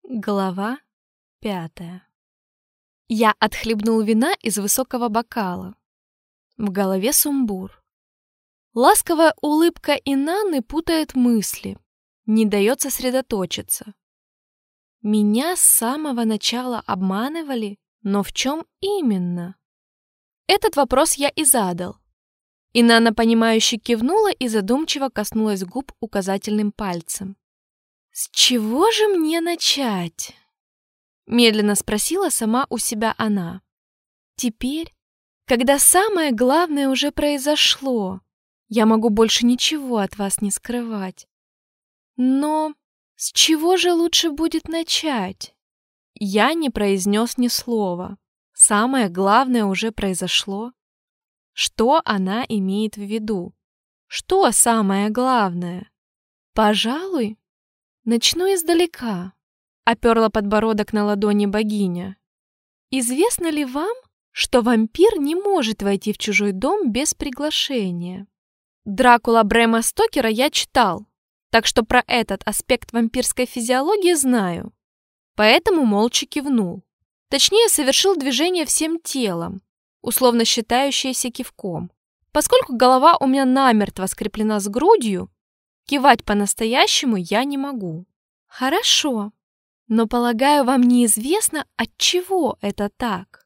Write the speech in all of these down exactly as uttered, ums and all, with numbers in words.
Глава пятая. Я отхлебнул вина из высокого бокала. В голове сумбур. Ласковая улыбка Инанны путает мысли, не дает сосредоточиться. Меня с самого начала обманывали, но в чем именно? Этот вопрос я и задал. Инанна, понимающе кивнула и задумчиво коснулась губ указательным пальцем. «С чего же мне начать?» Медленно спросила сама у себя она. «Теперь, когда самое главное уже произошло, я могу больше ничего от вас не скрывать. Но с чего же лучше будет начать?» Я не произнес ни слова. Самое главное уже произошло. Что она имеет в виду? Что самое главное? Пожалуй, начну издалека. Оперла подбородок на ладони богиня. Известно ли вам, что вампир не может войти в чужой дом без приглашения? Дракула Брэма Стокера я читал, так что про этот аспект вампирской физиологии знаю. Поэтому молча кивнул. Точнее, совершил движение всем телом, условно считающееся кивком. Поскольку голова у меня намертво скреплена с грудью, кивать по-настоящему я не могу. Хорошо, но, полагаю, вам неизвестно, от чего это так.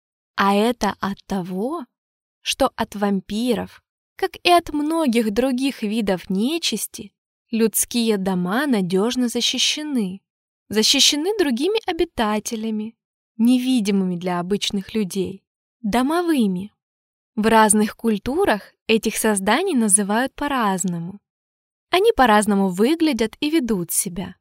А это от того, что от вампиров, как и от многих других видов нечисти, людские дома надежно защищены. Защищены другими обитателями, невидимыми для обычных людей, домовыми. В разных культурах этих созданий называют по-разному. Они по-разному выглядят и ведут себя.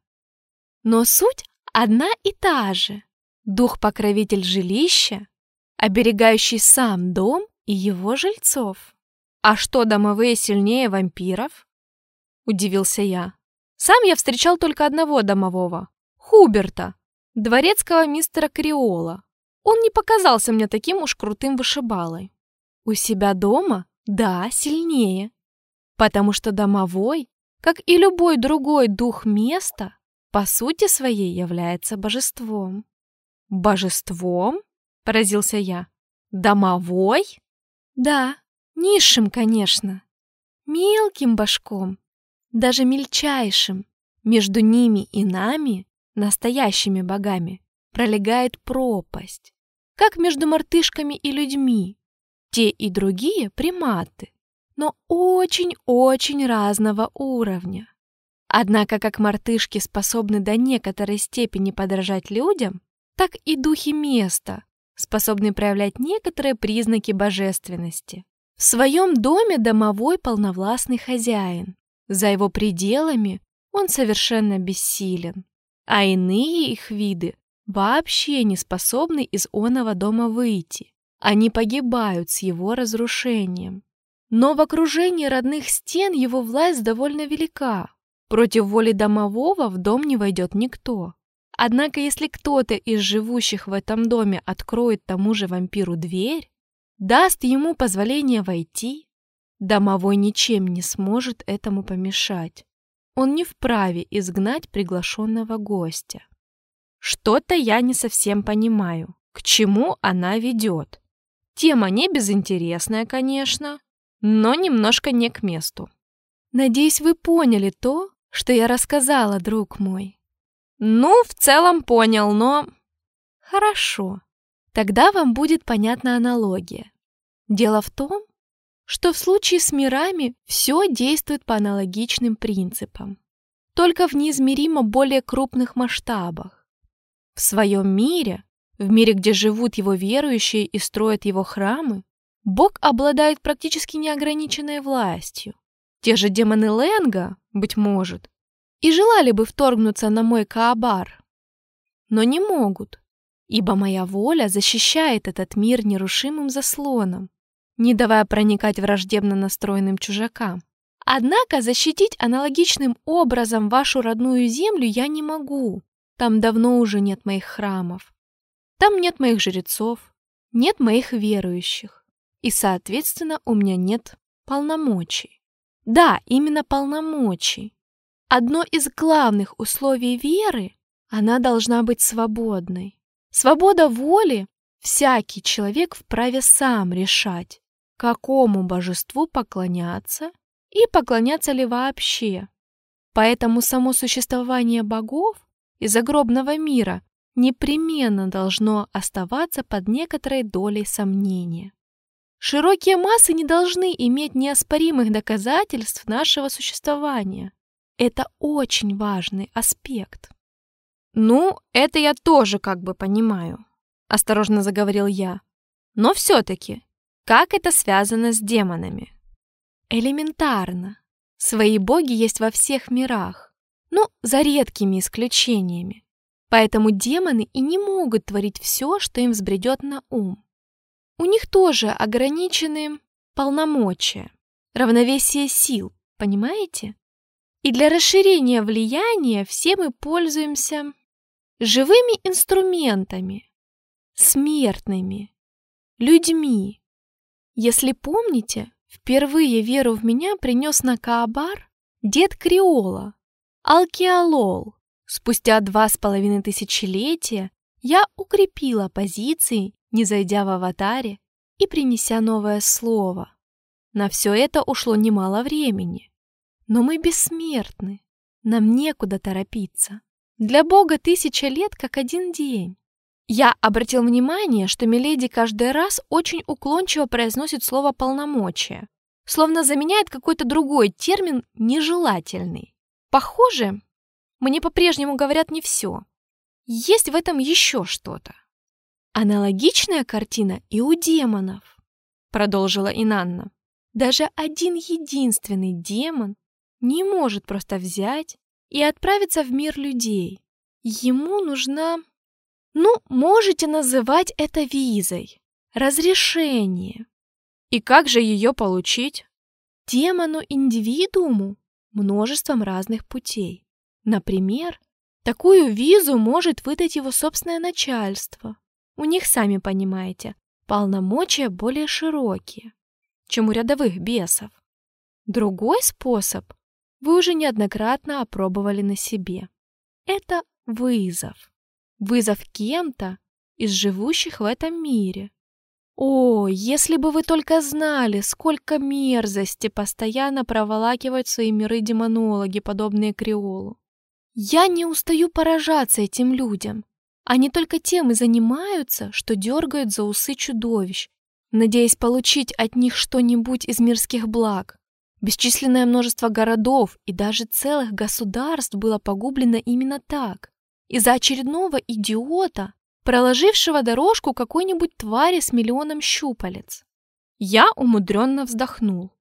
Но суть одна и та же. Дух-покровитель жилища, оберегающий сам дом и его жильцов. А что, домовые сильнее вампиров? Удивился я. Сам я встречал только одного домового. Хуберта, дворецкого мистера Криола. Он не показался мне таким уж крутым вышибалой. У себя дома? Да, сильнее. Потому что домовой, как и любой другой дух места, по сути своей является божеством. Божеством? Поразился я. Домовой? Да, низшим, конечно. Мелким башком, даже мельчайшим. Между ними и нами, настоящими богами, пролегает пропасть, как между мартышками и людьми. Те и другие приматы, но очень-очень разного уровня. Однако как мартышки способны до некоторой степени подражать людям, так и духи места способны проявлять некоторые признаки божественности. В своем доме домовой полновластный хозяин, за его пределами он совершенно бессилен. А иные их виды вообще не способны из оного дома выйти. Они погибают с его разрушением. Но в окружении родных стен его власть довольно велика. Против воли домового в дом не войдет никто. Однако если кто-то из живущих в этом доме откроет тому же вампиру дверь, даст ему позволение войти, домовой ничем не сможет этому помешать. Он не вправе изгнать приглашенного гостя. Что-то я не совсем понимаю, к чему она ведет. Тема не безинтересная, конечно, но немножко не к месту. Надеюсь, вы поняли то, что я рассказала, друг мой. Ну, в целом понял, но... Хорошо, тогда вам будет понятна аналогия. Дело в том, что в случае с мирами все действует по аналогичным принципам, только в неизмеримо более крупных масштабах. В своем мире, в мире, где живут его верующие и строят его храмы, Бог обладает практически неограниченной властью. Те же демоны Ленга, быть может, и желали бы вторгнуться на мой Каабар, но не могут, ибо моя воля защищает этот мир нерушимым заслоном, не давая проникать враждебно настроенным чужакам. Однако защитить аналогичным образом вашу родную землю я не могу. Там давно уже нет моих храмов. Там нет моих жрецов, нет моих верующих. И, соответственно, у меня нет полномочий. Да, именно полномочий. Одно из главных условий веры Она должна быть свободной. Свобода воли — всякий человек вправе сам решать, какому божеству поклоняться и поклоняться ли вообще. Поэтому само существование богов и загробного мира непременно должно оставаться под некоторой долей сомнения. Широкие массы не должны иметь неоспоримых доказательств нашего существования. Это очень важный аспект. «Ну, это я тоже как бы понимаю», — осторожно заговорил я. «Но все-таки, как это связано с демонами?» «Элементарно. Свои боги есть во всех мирах, ну, за редкими исключениями. Поэтому демоны и не могут творить все, что им взбредет на ум. У них тоже ограничены полномочия, равновесие сил, понимаете? И для расширения влияния все мы пользуемся живыми инструментами, смертными, людьми. Если помните, впервые веру в меня принес на Каабар дед Криола, Алкиалол. Спустя два с половиной тысячелетия я укрепила позиции, не зайдя в аватаре и принеся новое слово. На все это ушло немало времени. Но мы бессмертны, нам некуда торопиться. Для Бога тысяча лет как один день. Я обратил внимание, что миледи каждый раз очень уклончиво произносит слово «полномочия», словно заменяет какой-то другой термин нежелательный. Похоже, мне по-прежнему говорят не все. Есть в этом еще что-то. Аналогичная картина и у демонов, продолжила Инанна. Даже один единственный демон не может просто взять и отправиться в мир людей. Ему нужна... Ну, можете называть это визой, разрешение. И как же ее получить? Демону-индивидууму множеством разных путей. Например, такую визу может выдать его собственное начальство. У них, сами понимаете, полномочия более широкие, чем у рядовых бесов. Другой способ вы уже неоднократно опробовали на себе. Это вызов. Вызов кем-то из живущих в этом мире. О, если бы вы только знали, сколько мерзости постоянно проволакивают свои миры демонологи, подобные Криолу. Я не устаю поражаться этим людям. Они только тем и занимаются, что дергают за усы чудовищ, надеясь получить от них что-нибудь из мирских благ. Бесчисленное множество городов и даже целых государств было погублено именно так, из-за очередного идиота, проложившего дорожку какой-нибудь твари с миллионом щупалец. Я умудренно вздохнул.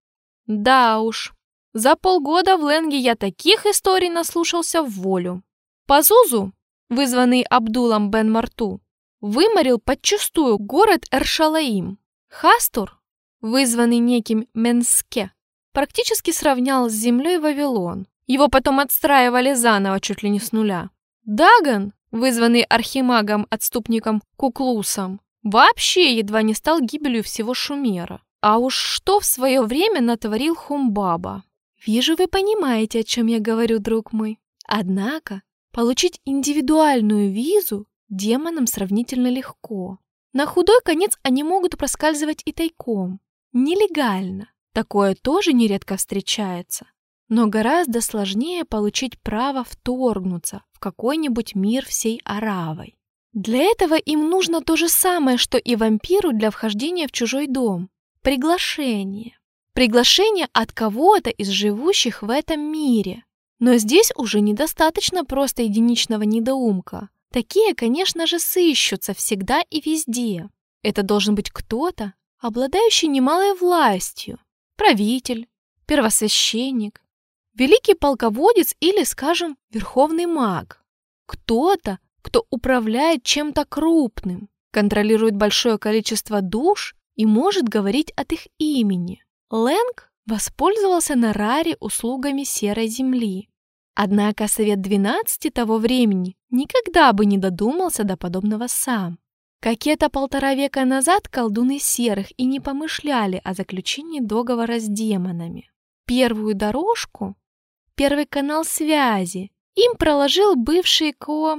Да уж, за полгода в Ленге я таких историй наслушался в волю. Пазузу, вызванный Абдулом бен Марту, выморил подчистую город Эршалаим. Хастур, вызванный неким Менске, практически сравнял с землей Вавилон. Его потом отстраивали заново чуть ли не с нуля. Дагон, вызванный архимагом-отступником Куклусом, вообще едва не стал гибелью всего Шумера. А уж что в свое время натворил Хумбаба. Вижу, вы понимаете, о чем я говорю, друг мой. Однако, получить индивидуальную визу демонам сравнительно легко. На худой конец они могут проскальзывать и тайком. Нелегально. Такое тоже нередко встречается. Но гораздо сложнее получить право вторгнуться в какой-нибудь мир всей оравой. Для этого им нужно то же самое, что и вампиру для вхождения в чужой дом. Приглашение. Приглашение от кого-то из живущих в этом мире. Но здесь уже недостаточно просто единичного недоумка. Такие, конечно же, сыщутся всегда и везде. Это должен быть кто-то, обладающий немалой властью. Правитель, первосвященник, великий полководец или, скажем, верховный маг. Кто-то, кто управляет чем-то крупным, контролирует большое количество душ и может говорить от их имени. Ленг воспользовался на Раре услугами Серой Земли. Однако Совет двенадцати того времени никогда бы не додумался до подобного сам. Какие-то полтора века назад колдуны Серых и не помышляли о заключении договора с демонами. Первую дорожку, первый канал связи им проложил бывший ко...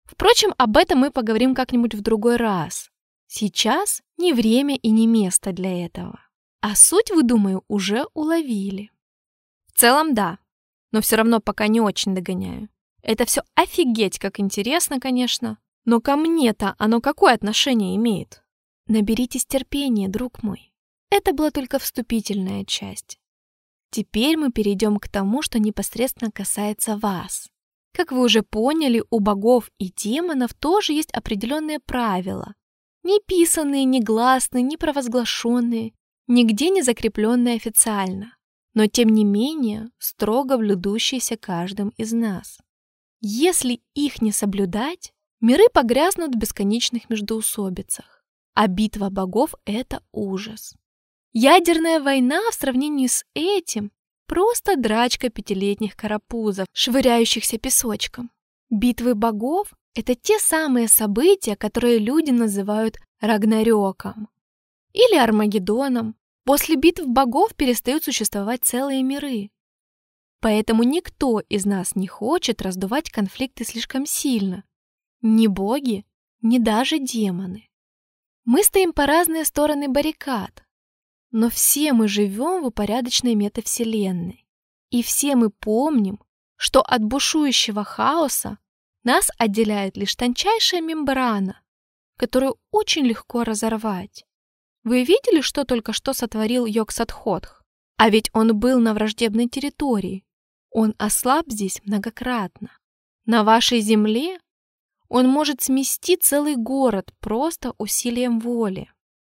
Впрочем, об этом мы поговорим как-нибудь в другой раз. Сейчас не время и не место для этого. А суть, вы, думаю, уже уловили. В целом, да, но все равно пока не очень догоняю. Это все офигеть как интересно, конечно, но ко мне-то оно какое отношение имеет? Наберитесь терпения, друг мой. Это была только вступительная часть. Теперь мы перейдем к тому, что непосредственно касается вас. Как вы уже поняли, у богов и демонов тоже есть определенные правила. Не писанные, не гласные, не провозглашенные, нигде не закрепленные официально, но тем не менее строго блюдущиеся каждым из нас. Если их не соблюдать, миры погрязнут в бесконечных междоусобицах, а битва богов — это ужас. Ядерная война в сравнении с этим просто драчка пятилетних карапузов, швыряющихся песочком. Битвы богов — это те самые события, которые люди называют Рагнарёком или Армагеддоном. После битв богов перестают существовать целые миры. Поэтому никто из нас не хочет раздувать конфликты слишком сильно. Ни боги, ни даже демоны. Мы стоим по разные стороны баррикад. Но все мы живем в упорядоченной метавселенной. И все мы помним, что от бушующего хаоса нас отделяет лишь тончайшая мембрана, которую очень легко разорвать. Вы видели, что только что сотворил Йог-Сатхотх? А ведь он был на враждебной территории. Он ослаб здесь многократно. На вашей земле он может смести целый город просто усилием воли.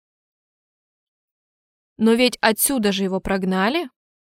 Но ведь отсюда же его прогнали?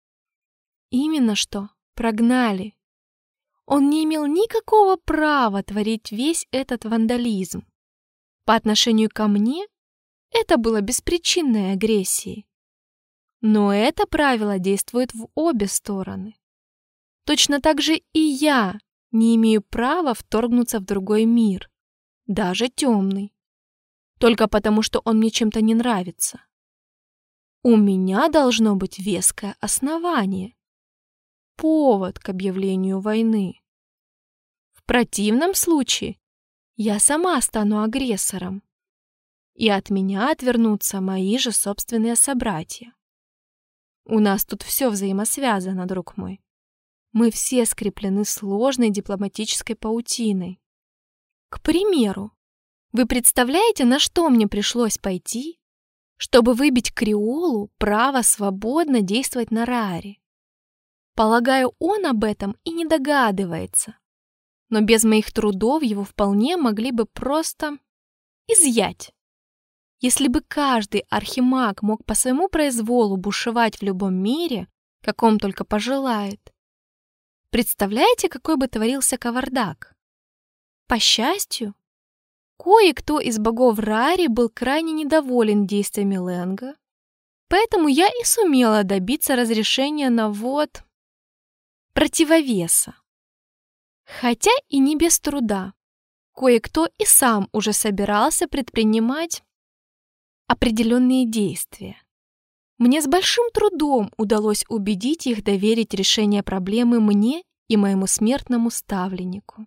Именно что, прогнали. Он не имел никакого права творить весь этот вандализм. По отношению ко мне это было беспричинной агрессией. Но это правило действует в обе стороны. Точно так же и я не имею права вторгнуться в другой мир, даже темный, только потому, что он мне чем-то не нравится. У меня должно быть веское основание, повод к объявлению войны. В противном случае я сама стану агрессором, и от меня отвернутся мои же собственные собратья. У нас тут все взаимосвязано, друг мой. Мы все скреплены сложной дипломатической паутиной. К примеру, вы представляете, на что мне пришлось пойти, чтобы выбить Криолу право свободно действовать на Рааре? Полагаю, он об этом и не догадывается. Но без моих трудов его вполне могли бы просто изъять. Если бы каждый архимаг мог по своему произволу бушевать в любом мире, каком только пожелает, представляете, какой бы творился кавардак? По счастью, кое-кто из богов Раари был крайне недоволен действиями Ленга, поэтому я и сумела добиться разрешения на ввод противовеса. Хотя и не без труда. Кое-кто и сам уже собирался предпринимать определенные действия. Мне с большим трудом удалось убедить их доверить решение проблемы мне и моему смертному ставленнику.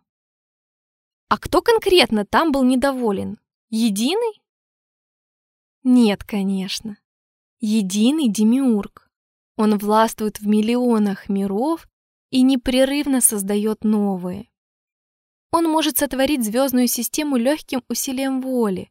А кто конкретно там был недоволен? Единый? Нет, конечно. Единый демиург. Он властвует в миллионах миров и непрерывно создает новые. Он может сотворить звездную систему легким усилием воли.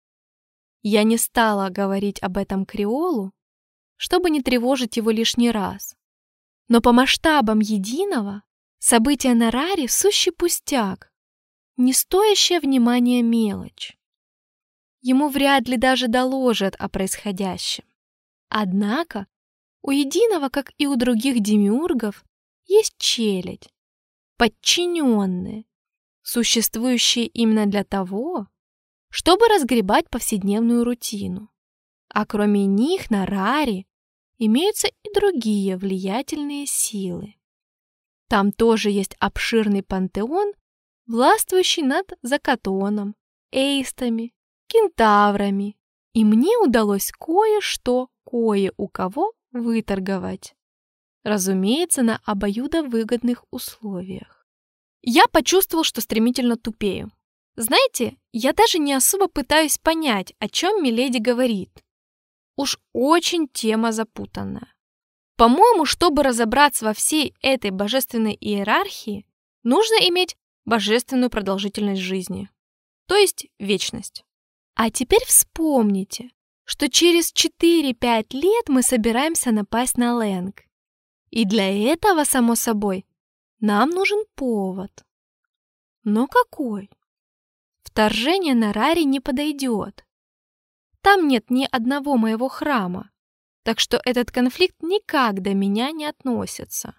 Я не стала говорить об этом Криолу, чтобы не тревожить его лишний раз. Но по масштабам единого события на Рааре — сущий пустяк, не стоящая внимания мелочь. Ему вряд ли даже доложат о происходящем. Однако у единого, как и у других демиургов, есть челядь, подчиненные, существующие именно для того, чтобы разгребать повседневную рутину. А кроме них на Рааре имеются и другие влиятельные силы. Там тоже есть обширный пантеон, властвующий над Закатоном, Эйстами, Кентаврами. И мне удалось кое-что кое у кого выторговать. Разумеется, на обоюдовыгодных условиях. Я почувствовал, что стремительно тупею. Знаете, я даже не особо пытаюсь понять, о чем миледи говорит. Уж очень тема запутанная. По-моему, чтобы разобраться во всей этой божественной иерархии, нужно иметь божественную продолжительность жизни, то есть вечность. А теперь вспомните, что через четыре-пять лет мы собираемся напасть на Лэнг. И для этого, само собой, нам нужен повод. Но какой? Вторжение на Рари не подойдет. Там нет ни одного моего храма, так что этот конфликт никак до меня не относится.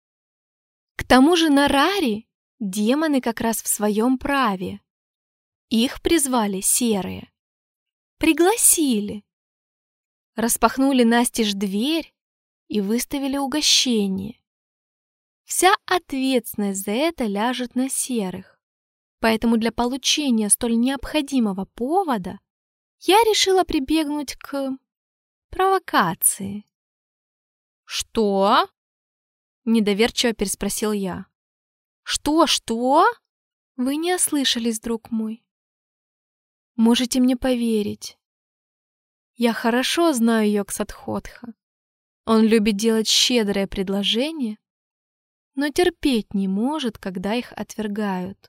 К тому же на Рари демоны как раз в своем праве. Их призвали серые. Пригласили. Распахнули настежь дверь и выставили угощение. Вся ответственность за это ляжет на серых. Поэтому для получения столь необходимого повода я решила прибегнуть к провокации. «Что?» — недоверчиво переспросил я. «Что-что?» Вы не ослышались, друг мой. Можете мне поверить. Я хорошо знаю Йог-Сатхотха. Он любит делать щедрые предложения, но терпеть не может, когда их отвергают.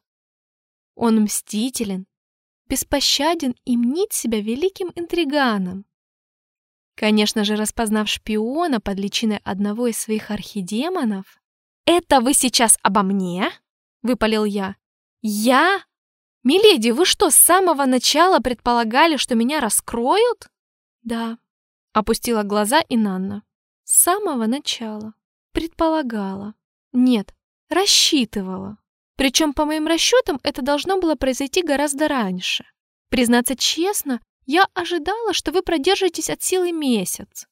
Он мстителен, беспощаден и мнит себя великим интриганом. Конечно же, распознав шпиона под личиной одного из своих архидемонов... «Это вы сейчас обо мне?» — выпалил я. «Я? Миледи, вы что, с самого начала предполагали, что меня раскроют?» «Да», — опустила глаза Инанна. «С самого начала. Предполагала. Нет, рассчитывала. Причем, по моим расчетам, это должно было произойти гораздо раньше. Признаться честно, я ожидала, что вы продержитесь от силы месяц,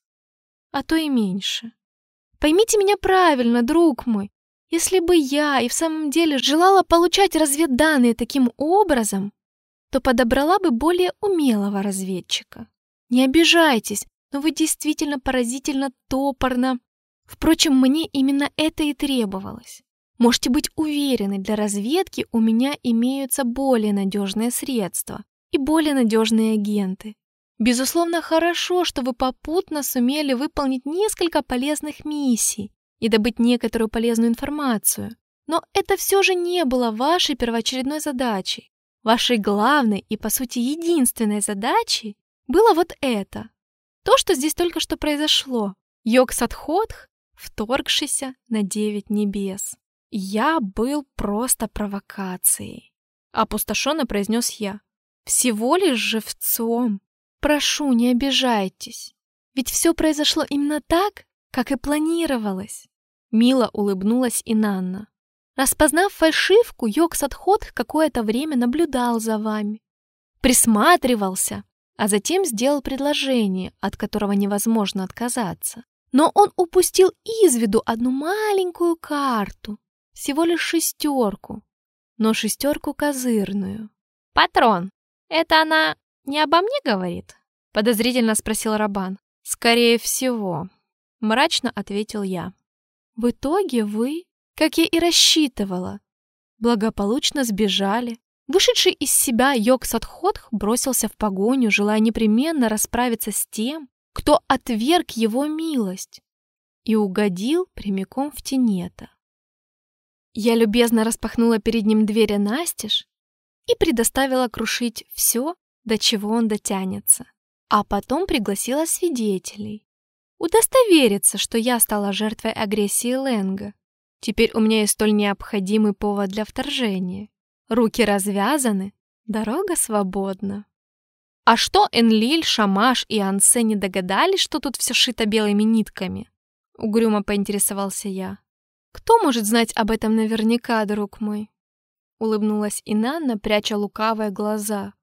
а то и меньше. Поймите меня правильно, друг мой. Если бы я и в самом деле желала получать разведданные таким образом, то подобрала бы более умелого разведчика. Не обижайтесь, но вы действительно поразительно топорно. Впрочем, мне именно это и требовалось. Можете быть уверены, для разведки у меня имеются более надежные средства и более надежные агенты. Безусловно, хорошо, что вы попутно сумели выполнить несколько полезных миссий и добыть некоторую полезную информацию. Но это все же не было вашей первоочередной задачей. Вашей главной и, по сути, единственной задачей было вот это. То, что здесь только что произошло. Йог-Сатхотх, вторгшийся на девять небес. «Я был просто провокацией», — опустошенно произнес я. «Всего лишь живцом. Прошу, не обижайтесь. Ведь все произошло именно так, как и планировалось». Мило улыбнулась Инанна. «Распознав фальшивку, Йог-Сатхотх какое-то время наблюдал за вами, присматривался, а затем сделал предложение, от которого невозможно отказаться. Но он упустил из виду одну маленькую карту. Всего лишь шестерку, но шестерку козырную. «Патрон, это она не обо мне говорит?» — подозрительно спросил Рабан. «Скорее всего», — мрачно ответил я. В итоге вы, как я и рассчитывала, благополучно сбежали. Вышедший из себя Йог-Сатхотх бросился в погоню, желая непременно расправиться с тем, кто отверг его милость, и угодил прямиком в Тенета. Я любезно распахнула перед ним двери настежь и предоставила крушить все, до чего он дотянется, а потом пригласила свидетелей. Удостовериться, что я стала жертвой агрессии Лэнга. Теперь у меня есть столь необходимый повод для вторжения. Руки развязаны, дорога свободна. А что Энлиль, Шамаш и Ансе не догадались, что тут все шито белыми нитками? Угрюмо поинтересовался я. Кто может знать об этом наверняка, друг мой? Улыбнулась Инанна, пряча лукавые глаза.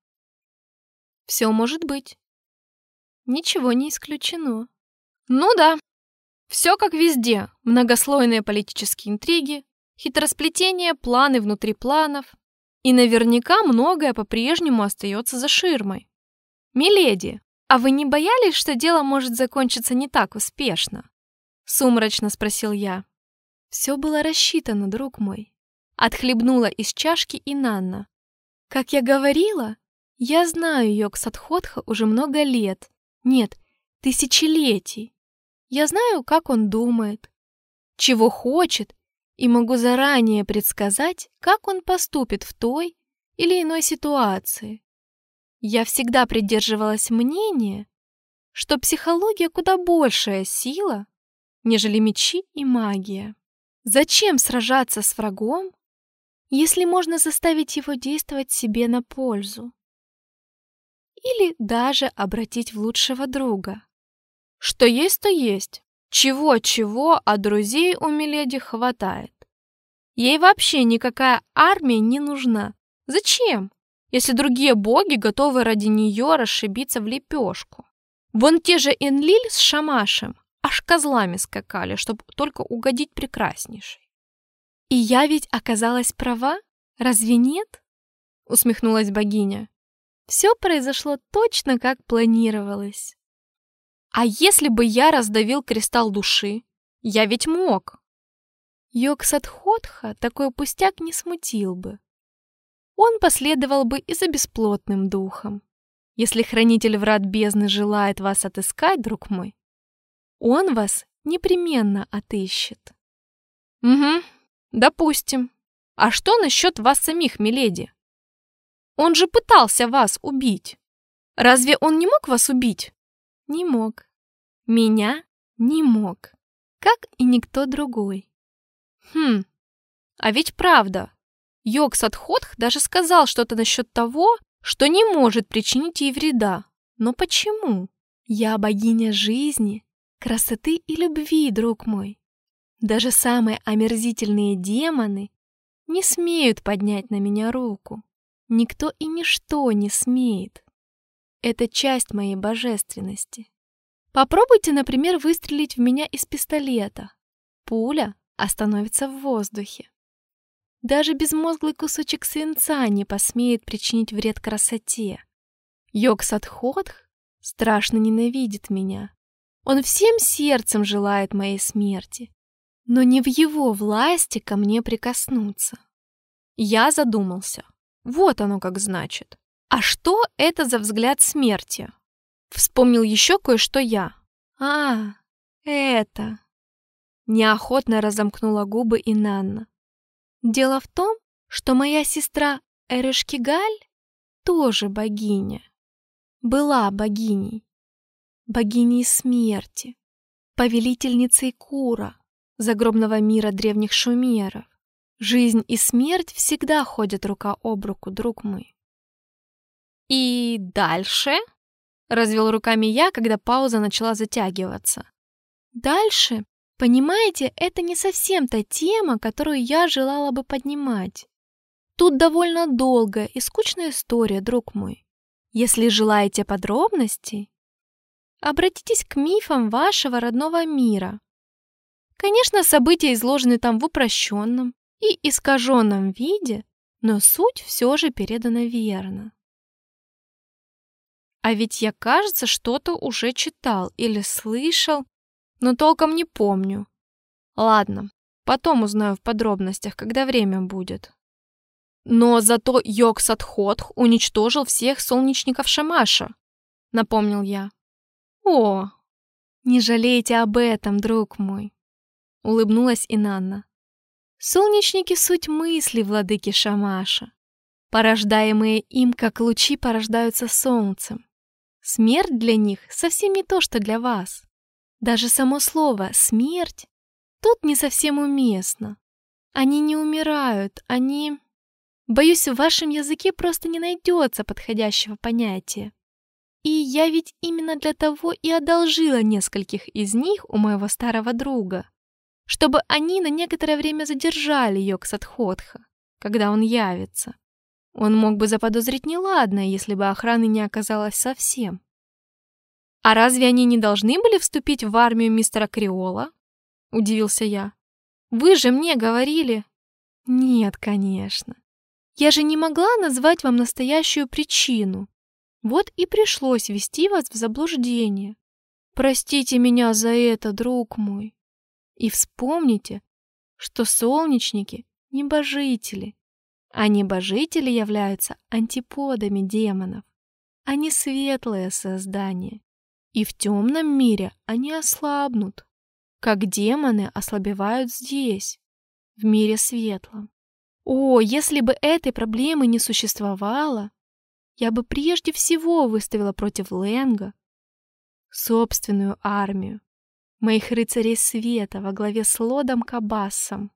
Все может быть. Ничего не исключено. Ну да, все как везде. Многослойные политические интриги, хитросплетения, планы внутри планов. И наверняка многое по-прежнему остается за ширмой. «Миледи, а вы не боялись, что дело может закончиться не так успешно?» Сумрачно спросил я. «Все было рассчитано, друг мой», — отхлебнула из чашки Инанна. Как я говорила, я знаю Йог-Садхотха уже много лет, нет, тысячелетий. Я знаю, как он думает, чего хочет, и могу заранее предсказать, как он поступит в той или иной ситуации. Я всегда придерживалась мнения, что психология куда большая сила, нежели мечи и магия. Зачем сражаться с врагом, если можно заставить его действовать себе на пользу? Или даже обратить в лучшего друга? Что есть, то есть. Чего-чего, а друзей у Миледи хватает. Ей вообще никакая армия не нужна. Зачем, если другие боги готовы ради нее расшибиться в лепешку? Вон те же Энлиль с Шамашем аж козлами скакали, чтобы только угодить прекраснейшей. «И я ведь оказалась права? Разве нет?» — усмехнулась богиня. «Все произошло точно, как планировалось». «А если бы я раздавил кристалл души? Я ведь мог!» Йог-Садхотха такой пустяк не смутил бы. Он последовал бы и за бесплотным духом. Если хранитель врат бездны желает вас отыскать, друг мой, он вас непременно отыщет. Угу, допустим. А что насчет вас самих, миледи? Он же пытался вас убить. Разве он не мог вас убить? Не мог. Меня не мог. Как и никто другой. Хм, а ведь правда. Йог-Садхотх даже сказал что-то насчет того, что не может причинить ей вреда. Но почему? Я богиня жизни, красоты и любви, друг мой. Даже самые омерзительные демоны не смеют поднять на меня руку. Никто и ничто не смеет. Это часть моей божественности. Попробуйте, например, выстрелить в меня из пистолета. Пуля остановится в воздухе. Даже безмозглый кусочек свинца не посмеет причинить вред красоте. Йог-Садхотх страшно ненавидит меня. Он всем сердцем желает моей смерти, но не в его власти ко мне прикоснуться. Я задумался. Вот оно как значит. А что это за взгляд смерти? Вспомнил еще кое-что я. А, это... Неохотно разомкнула губы Инанна. Дело в том, что моя сестра Эрешкигаль тоже богиня. Была богиней. Богиней смерти. Повелительницей Кура, загробного мира древних шумеров. Жизнь и смерть всегда ходят рука об руку, друг мой. И дальше? Развел руками я, когда пауза начала затягиваться. Дальше, понимаете, это не совсем та тема, которую я желала бы поднимать. Тут довольно долгая и скучная история, друг мой. Если желаете подробностей, обратитесь к мифам вашего родного мира. Конечно, события изложены там в упрощенном и искаженном виде, но суть все же передана верно. А ведь я, кажется, что-то уже читал или слышал, но толком не помню. Ладно, потом узнаю в подробностях, когда время будет. Но зато Йог-Садхотх уничтожил всех солнечников Шамаша, напомнил я. О, не жалейте об этом, друг мой, улыбнулась Инанна. Солнечники — суть мысли владыки Шамаша, порождаемые им, как лучи порождаются солнцем. Смерть для них совсем не то, что для вас. Даже само слово «смерть» тут не совсем уместно. Они не умирают, они... Боюсь, в вашем языке просто не найдется подходящего понятия. И я ведь именно для того и одолжила нескольких из них у моего старого друга, чтобы они на некоторое время задержали Йог-Садхотха, когда он явится. Он мог бы заподозрить неладное, если бы охраны не оказалось совсем. «А разве они не должны были вступить в армию мистера Криола?» — удивился я. «Вы же мне говорили...» «Нет, конечно. Я же не могла назвать вам настоящую причину. Вот и пришлось ввести вас в заблуждение. Простите меня за это, друг мой. И вспомните, что солнечники — небожители. А небожители являются антиподами демонов. Они светлое создание, и в темном мире они ослабнут, как демоны ослабевают здесь, в мире светлом. О, если бы этой проблемы не существовало, я бы прежде всего выставила против Ленга собственную армию моих рыцарей света во главе с Лодом Кабассом.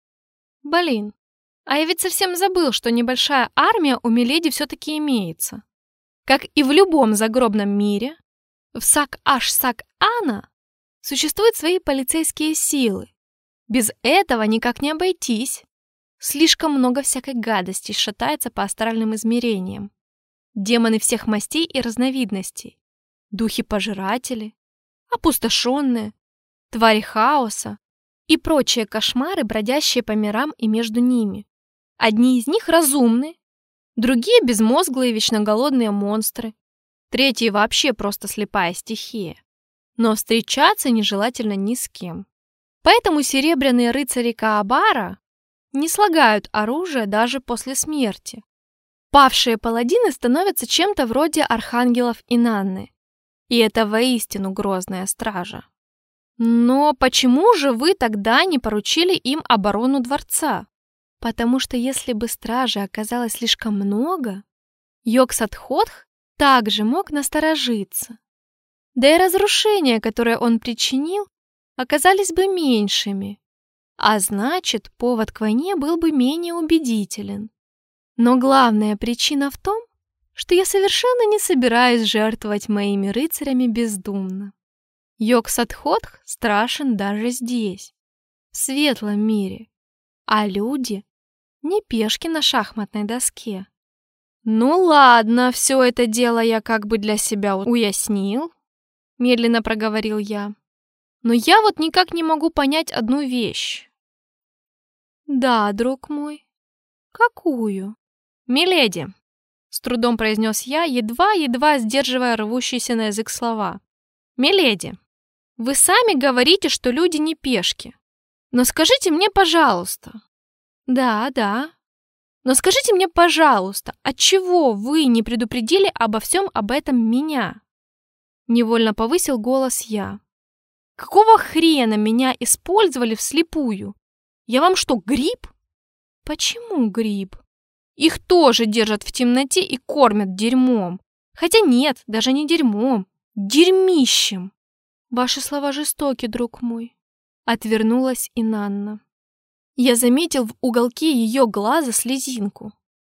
Блин, а я ведь совсем забыл, что небольшая армия у Миледи все-таки имеется. Как и в любом загробном мире, в Сак-Аш-Сак-Ана существуют свои полицейские силы. Без этого никак не обойтись. Слишком много всякой гадости шатается по астральным измерениям. Демоны всех мастей и разновидностей. Духи-пожиратели, опустошенные, твари хаоса и прочие кошмары, бродящие по мирам и между ними. Одни из них разумны, другие безмозглые вечно голодные монстры, третьи вообще просто слепая стихия. Но встречаться нежелательно ни с кем. Поэтому серебряные рыцари Каабара не слагают оружие даже после смерти. Павшие паладины становятся чем-то вроде архангелов Инанны. И это воистину грозная стража. Но почему же вы тогда не поручили им оборону дворца? Потому что если бы стражи оказалось слишком много, Йог-Сатхотх также мог насторожиться. Да и разрушения, которые он причинил, оказались бы меньшими. А значит, повод к войне был бы менее убедителен. Но главная причина в том, что я совершенно не собираюсь жертвовать моими рыцарями бездумно. Йог-Сатхотх страшен даже здесь, в светлом мире, а люди не пешки на шахматной доске. Ну ладно, все это дело я как бы для себя уяснил, медленно проговорил я. Но я вот никак не могу понять одну вещь. Да, друг мой. Какую? Миледи, с трудом произнес я, едва-едва сдерживая рвущиеся на язык слова. Миледи, вы сами говорите, что люди не пешки. Но скажите мне, пожалуйста. Да, да. Но скажите мне, пожалуйста, отчего вы не предупредили обо всем об этом меня? Невольно повысил голос я. Какого хрена меня использовали вслепую? Я вам что, гриб? Почему гриб? Их тоже держат в темноте и кормят дерьмом. Хотя нет, даже не дерьмом, дерьмищем. Ваши слова жестоки, друг мой. Отвернулась Инанна. Я заметил в уголке ее глаза слезинку.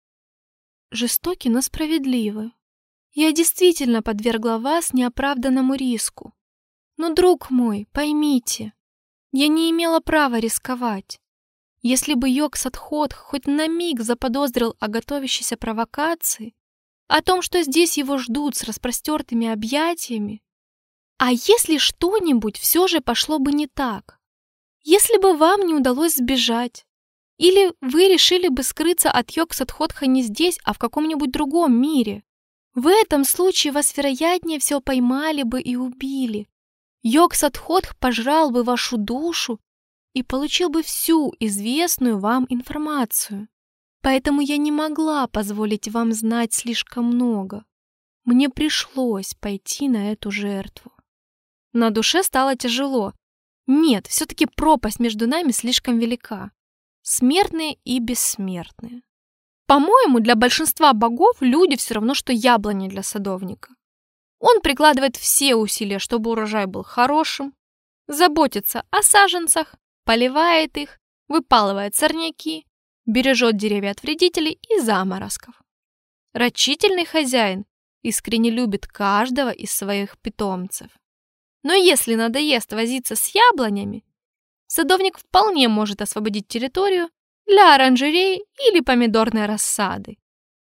Жестоки, но справедливы. Я действительно подвергла вас неоправданному риску. Но, друг мой, поймите, я не имела права рисковать. Если бы Йог-Сатхотх хоть на миг заподозрил о готовящейся провокации, о том, что здесь его ждут с распростертыми объятиями, а если что-нибудь все же пошло бы не так? Если бы вам не удалось сбежать, или вы решили бы скрыться от Йог-Сатхотха не здесь, а в каком-нибудь другом мире, в этом случае вас, вероятнее всего, поймали бы и убили. Йог-Сатхотх пожрал бы вашу душу и получил бы всю известную вам информацию. Поэтому я не могла позволить вам знать слишком много. Мне пришлось пойти на эту жертву. На душе стало тяжело. Нет, все-таки пропасть между нами слишком велика. Смертные и бессмертные. По-моему, для большинства богов люди все равно, что яблони для садовника. Он прикладывает все усилия, чтобы урожай был хорошим, заботится о саженцах, поливает их, выпалывает сорняки, бережет деревья от вредителей и заморозков. Рачительный хозяин искренне любит каждого из своих питомцев. Но если надоест возиться с яблонями, садовник вполне может освободить территорию для оранжерей или помидорной рассады.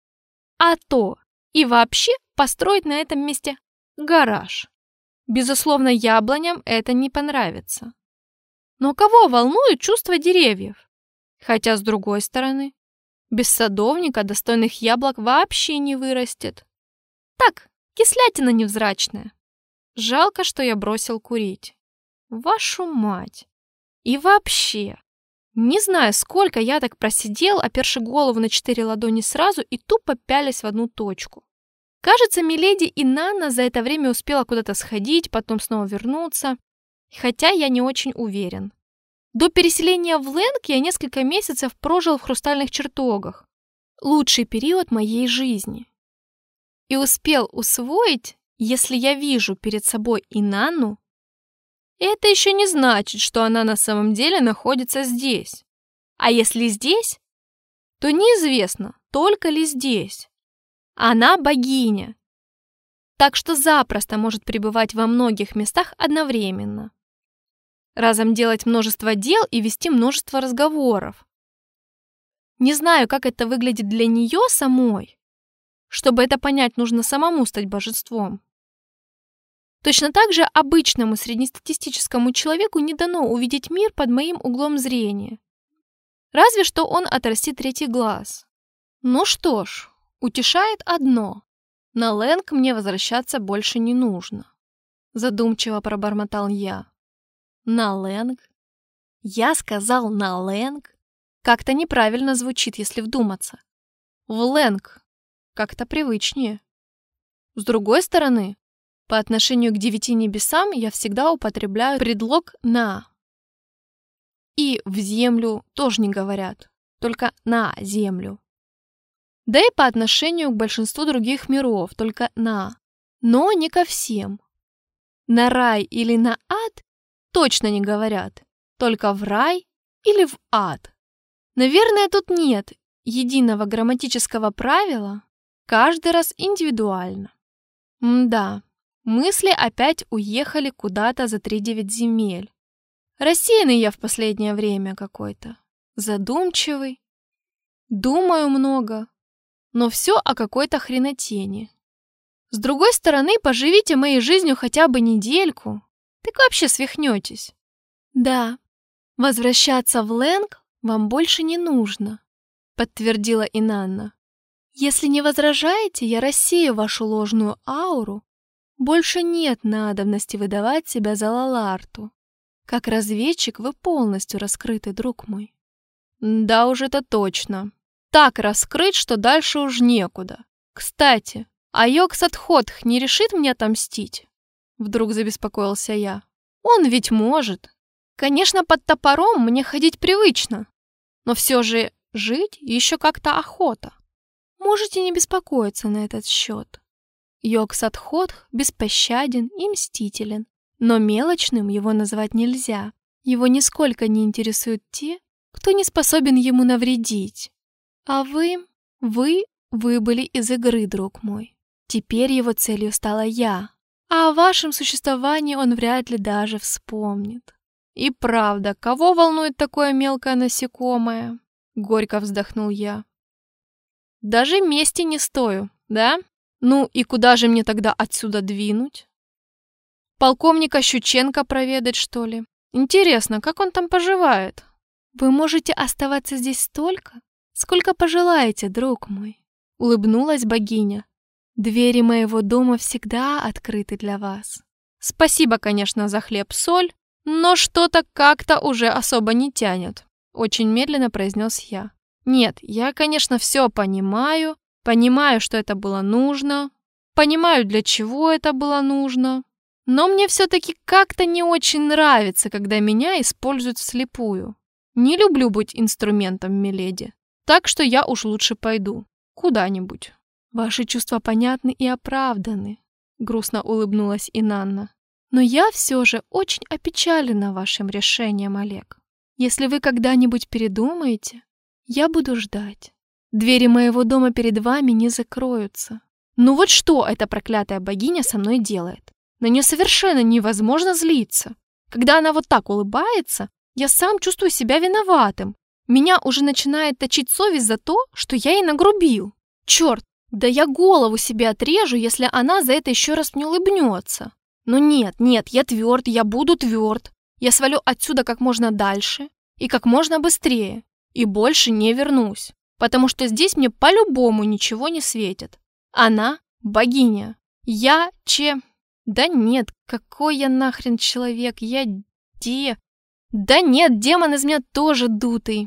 А то и вообще построить на этом месте гараж. Безусловно, яблоням это не понравится. Но кого волнует чувство деревьев? Хотя, с другой стороны, без садовника достойных яблок вообще не вырастет. Так, кислятина невзрачная. Жалко, что я бросил курить. Вашу мать! И вообще, Не знаю, сколько я так просидел, оперши голову на четыре ладони сразу и тупо пялясь в одну точку. Кажется, миледи Инанна за это время успела куда-то сходить, потом снова вернуться, хотя я не очень уверен. До переселения в Лэнг я несколько месяцев прожил в хрустальных чертогах. Лучший период моей жизни. И успел усвоить, если я вижу перед собой Инанну, это еще не значит, что она на самом деле находится здесь. А если здесь, то неизвестно, только ли здесь. Она богиня, так что запросто может пребывать во многих местах одновременно. Разом делать множество дел и вести множество разговоров. Не знаю, как это выглядит для нее самой. Чтобы это понять, нужно самому стать божеством. Точно так же обычному среднестатистическому человеку не дано увидеть мир под моим углом зрения. Разве что он отрастит третий глаз. Ну что ж, утешает одно. На Лэнг мне возвращаться больше не нужно. Задумчиво пробормотал я. На Лэнг? Я сказал на Лэнг? Как-то неправильно звучит, если вдуматься. В Лэнг как-то привычнее. С другой стороны, по отношению к девяти небесам я всегда употребляю предлог «на». И в землю тоже не говорят, только «на землю». Да и по отношению к большинству других миров, только «на». Но не ко всем. На рай или на ад точно не говорят, только в рай или в ад. Наверное, тут нет единого грамматического правила, каждый раз индивидуально. М-да. Мысли опять уехали куда-то за тридевять земель. Рассеянный я в последнее время какой-то. Задумчивый. Думаю много. Но все о какой-то хренотени. С другой стороны, поживите моей жизнью хотя бы недельку. Так вообще свихнетесь. Да, возвращаться в Лэнг вам больше не нужно, подтвердила Инанна. Если не возражаете, я рассею вашу ложную ауру. Больше нет надобности выдавать себя за Лаларту. Как разведчик вы полностью раскрыты, друг мой. Да уж это точно. Так раскрыт, что дальше уж некуда. Кстати, а Йог-Сатходх не решит мне отомстить? Вдруг забеспокоился я. Он ведь может. Конечно, под топором мне ходить привычно. Но все же жить еще как-то охота. Можете не беспокоиться на этот счет. Йог-Сатходх беспощаден и мстителен, но мелочным его назвать нельзя. Его нисколько не интересуют те, кто не способен ему навредить. А вы, вы выбыли из игры, друг мой. Теперь его целью стала я, а о вашем существовании он вряд ли даже вспомнит. И правда, кого волнует такое мелкое насекомое? Горько вздохнул я. Даже мести не стою, да? Ну и куда же мне тогда отсюда двинуть? Полковника Щученко проведать, что ли? Интересно, как он там поживает? Вы можете оставаться здесь столько, сколько пожелаете, друг мой, улыбнулась богиня. Двери моего дома всегда открыты для вас. Спасибо, конечно, за хлеб-соль, но что-то как-то уже особо не тянет, очень медленно произнес я. Нет, я, конечно, все понимаю, понимаю, что это было нужно, понимаю, для чего это было нужно, но мне все-таки как-то не очень нравится, когда меня используют вслепую. Не люблю быть инструментом, миледи, так что я уж лучше пойду куда-нибудь. Ваши чувства понятны и оправданы, грустно улыбнулась Инанна. Но я все же очень опечалена вашим решением, Олег. Если вы когда-нибудь передумаете, я буду ждать. Двери моего дома перед вами не закроются. Ну вот что эта проклятая богиня со мной делает? На нее совершенно невозможно злиться. Когда она вот так улыбается, я сам чувствую себя виноватым. Меня уже начинает точить совесть за то, что я ей нагрубил. Черт, да я голову себе отрежу, если она за это еще раз не улыбнется. Но нет, нет, я тверд, я буду тверд. Я свалю отсюда как можно дальше и как можно быстрее. И больше не вернусь, потому что здесь мне по-любому ничего не светит. Она богиня. Я че... Да нет, какой я нахрен человек, я де... Да нет, демон из меня тоже дутый.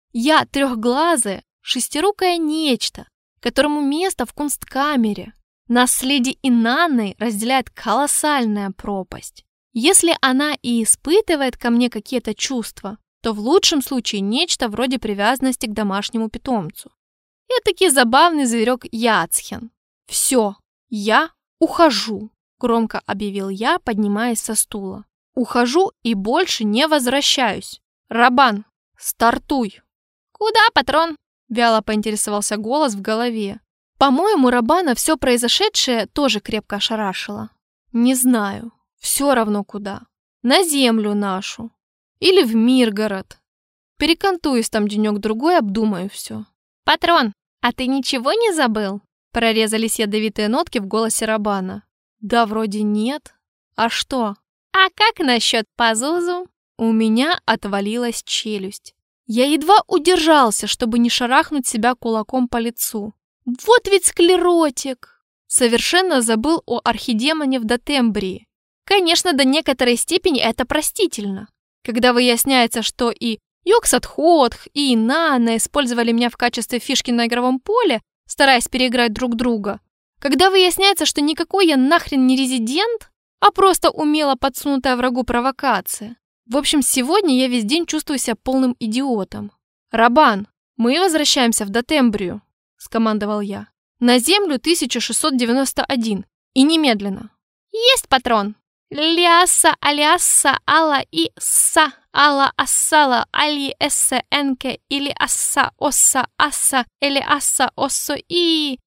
Я трехглазое, шестирукое нечто, которому место в кунсткамере. Нас с леди Инанной разделяет колоссальная пропасть. Если она и испытывает ко мне какие-то чувства, то в лучшем случае нечто вроде привязанности к домашнему питомцу. Этакий забавный зверек Яцхен. «Все, я ухожу», — громко объявил я, поднимаясь со стула. «Ухожу и больше не возвращаюсь. Рабан, стартуй!» «Куда, патрон?» — вяло поинтересовался голос в голове. По-моему, Рабана все произошедшее тоже крепко ошарашило. Не знаю, все равно куда. На землю нашу. Или в Миргород. Перекантуюсь там денек-другой, обдумаю все. «Патрон, а ты ничего не забыл?» Прорезались ядовитые нотки в голосе Рабана. «Да вроде нет. А что?» «А как насчет Пазузу?» У меня отвалилась челюсть. Я едва удержался, чтобы не шарахнуть себя кулаком по лицу. Вот ведь склеротик! Совершенно забыл о архидемоне в Дотембрии. Конечно, до некоторой степени это простительно. Когда выясняется, что и Йоксатхотх, и Инанна использовали меня в качестве фишки на игровом поле, стараясь переиграть друг друга. Когда выясняется, что никакой я нахрен не резидент, а просто умело подсунутая врагу провокация. В общем, сегодня я весь день чувствую себя полным идиотом. «Рабан, мы возвращаемся в Дотембрию», — скомандовал я. «На землю тысяча шестьсот девяносто один. И немедленно». «Есть, патрон!» «Лиаса алиаса ала и са ала ассала али эссе энке или асса осса асса или асса оссо и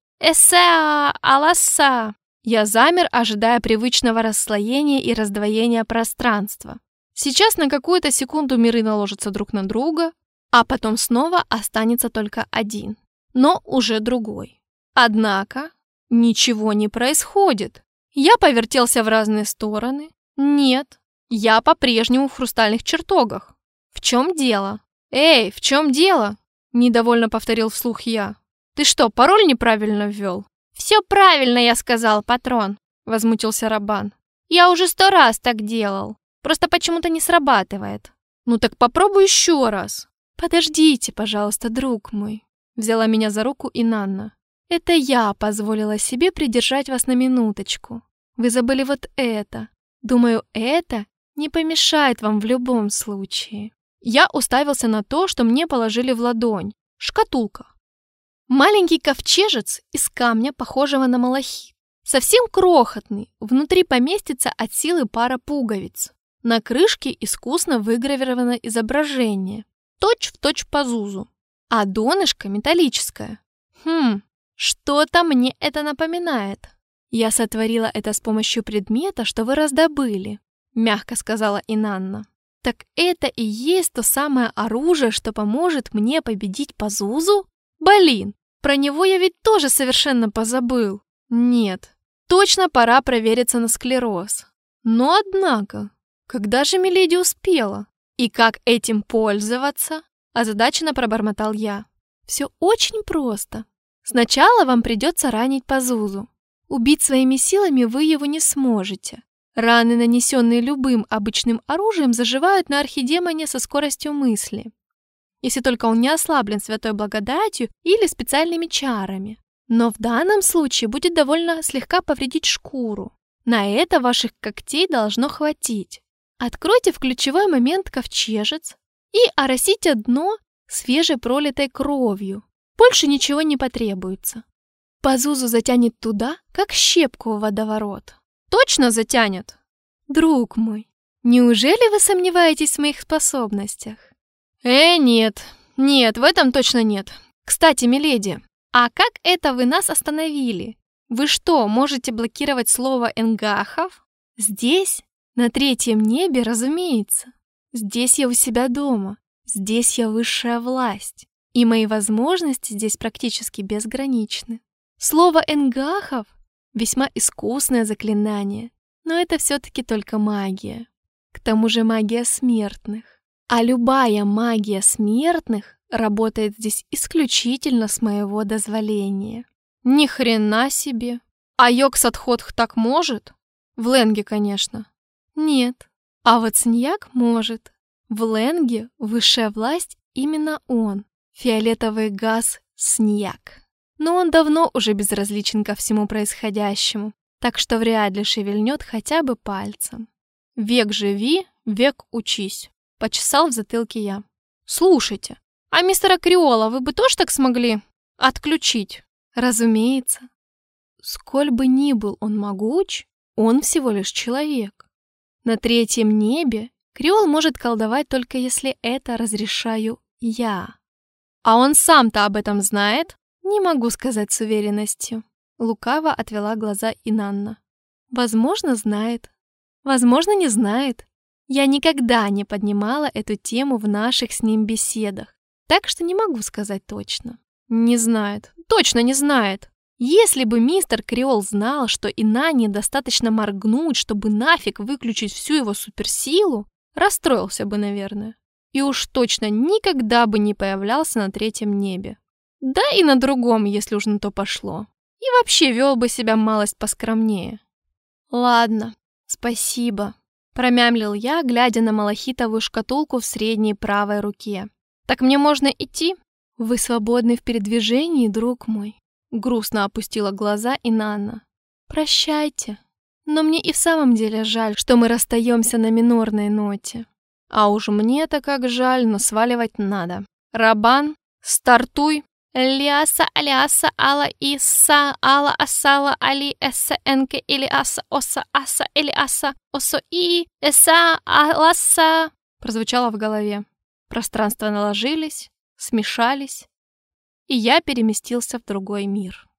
эссе аласа». Я замер, ожидая привычного расслоения и раздвоения пространства. Сейчас на какую-то секунду миры наложатся друг на друга, а потом снова останется только один, но уже другой. Однако ничего не происходит. Я повертелся в разные стороны. Нет, я по-прежнему в хрустальных чертогах. В чем дело? Эй, в чем дело? Недовольно повторил вслух я. Ты что, пароль неправильно ввел? Все правильно, я сказал, патрон, возмутился Рабан. Я уже сто раз так делал. Просто почему-то не срабатывает. Ну так попробуй еще раз. Подождите, пожалуйста, друг мой. Взяла меня за руку Инанна. Это я позволила себе придержать вас на минуточку. Вы забыли вот это. Думаю, это не помешает вам в любом случае. Я уставился на то, что мне положили в ладонь. Шкатулка. Маленький ковчежец из камня, похожего на малахит. Совсем крохотный. Внутри поместится от силы пара пуговиц. На крышке искусно выгравировано изображение. Точь в точь Пазузу. А донышко металлическое. Хм, что-то мне это напоминает. Я сотворила это с помощью предмета, что вы раздобыли, мягко сказала Инанна. Так это и есть то самое оружие, что поможет мне победить Пазузу? Блин, про него я ведь тоже совершенно позабыл. Нет, точно пора провериться на склероз. Но однако, когда же миледи успела? И как этим пользоваться? Озадаченно пробормотал я. Все очень просто. Сначала вам придется ранить Пазузу. Убить своими силами вы его не сможете. Раны, нанесенные любым обычным оружием, заживают на архидемоне со скоростью мысли. Если только он не ослаблен святой благодатью или специальными чарами. Но в данном случае будет довольно слегка повредить шкуру. На это ваших когтей должно хватить. Откройте в ключевой момент ковчежец и оросите дно свежей пролитой кровью. Больше ничего не потребуется. Пазузу затянет туда, как щепку в водоворот. Точно затянет? Друг мой, неужели вы сомневаетесь в моих способностях? Э, нет, нет, в этом точно нет. Кстати, миледи, а как это вы нас остановили? Вы что, можете блокировать слово «энгахов»? Здесь, на третьем небе, разумеется. Здесь я у себя дома. Здесь я высшая власть. И мои возможности здесь практически безграничны. Слово «энгахов» — весьма искусное заклинание, но это все-таки только магия. К тому же магия смертных. А любая магия смертных работает здесь исключительно с моего дозволения. Ни хрена себе! А Йоксатхотх так может? В Ленге, конечно. Нет. А вот Синьяк может. В Ленге высшая власть именно он, фиолетовый газ Сньяк. Но он давно уже безразличен ко всему происходящему, так что вряд ли шевельнет хотя бы пальцем. «Век живи, век учись», — почесал в затылке я. «Слушайте, а мистера Криола вы бы тоже так смогли отключить?» «Разумеется. Сколь бы ни был он могуч, он всего лишь человек. На третьем небе Криол может колдовать только если это разрешаю я. А он сам-то об этом знает?» «Не могу сказать с уверенностью», — лукаво отвела глаза Инанна. «Возможно, знает. Возможно, не знает. Я никогда не поднимала эту тему в наших с ним беседах, так что не могу сказать точно». «Не знает. Точно не знает. Если бы мистер Криол знал, что Инанне достаточно моргнуть, чтобы нафиг выключить всю его суперсилу, расстроился бы, наверное. И уж точно никогда бы не появлялся на третьем небе. Да и на другом, если уж на то пошло. И вообще вел бы себя малость поскромнее». «Ладно, спасибо», — промямлил я, глядя на малахитовую шкатулку в средней правой руке. «Так мне можно идти?» «Вы свободны в передвижении, друг мой», — грустно опустила глаза Инанна. «Прощайте. Но мне и в самом деле жаль, что мы расстаемся на минорной ноте». «А уж мне-то как жаль, но сваливать надо. Рабан, стартуй!» «Ляса, аляса, ала, иса, ала, асала, али, эссе, энке, или аса, оса, аса, или аса, осо, и, эса, аласа», прозвучало в голове. Пространства наложились, смешались, и я переместился в другой мир.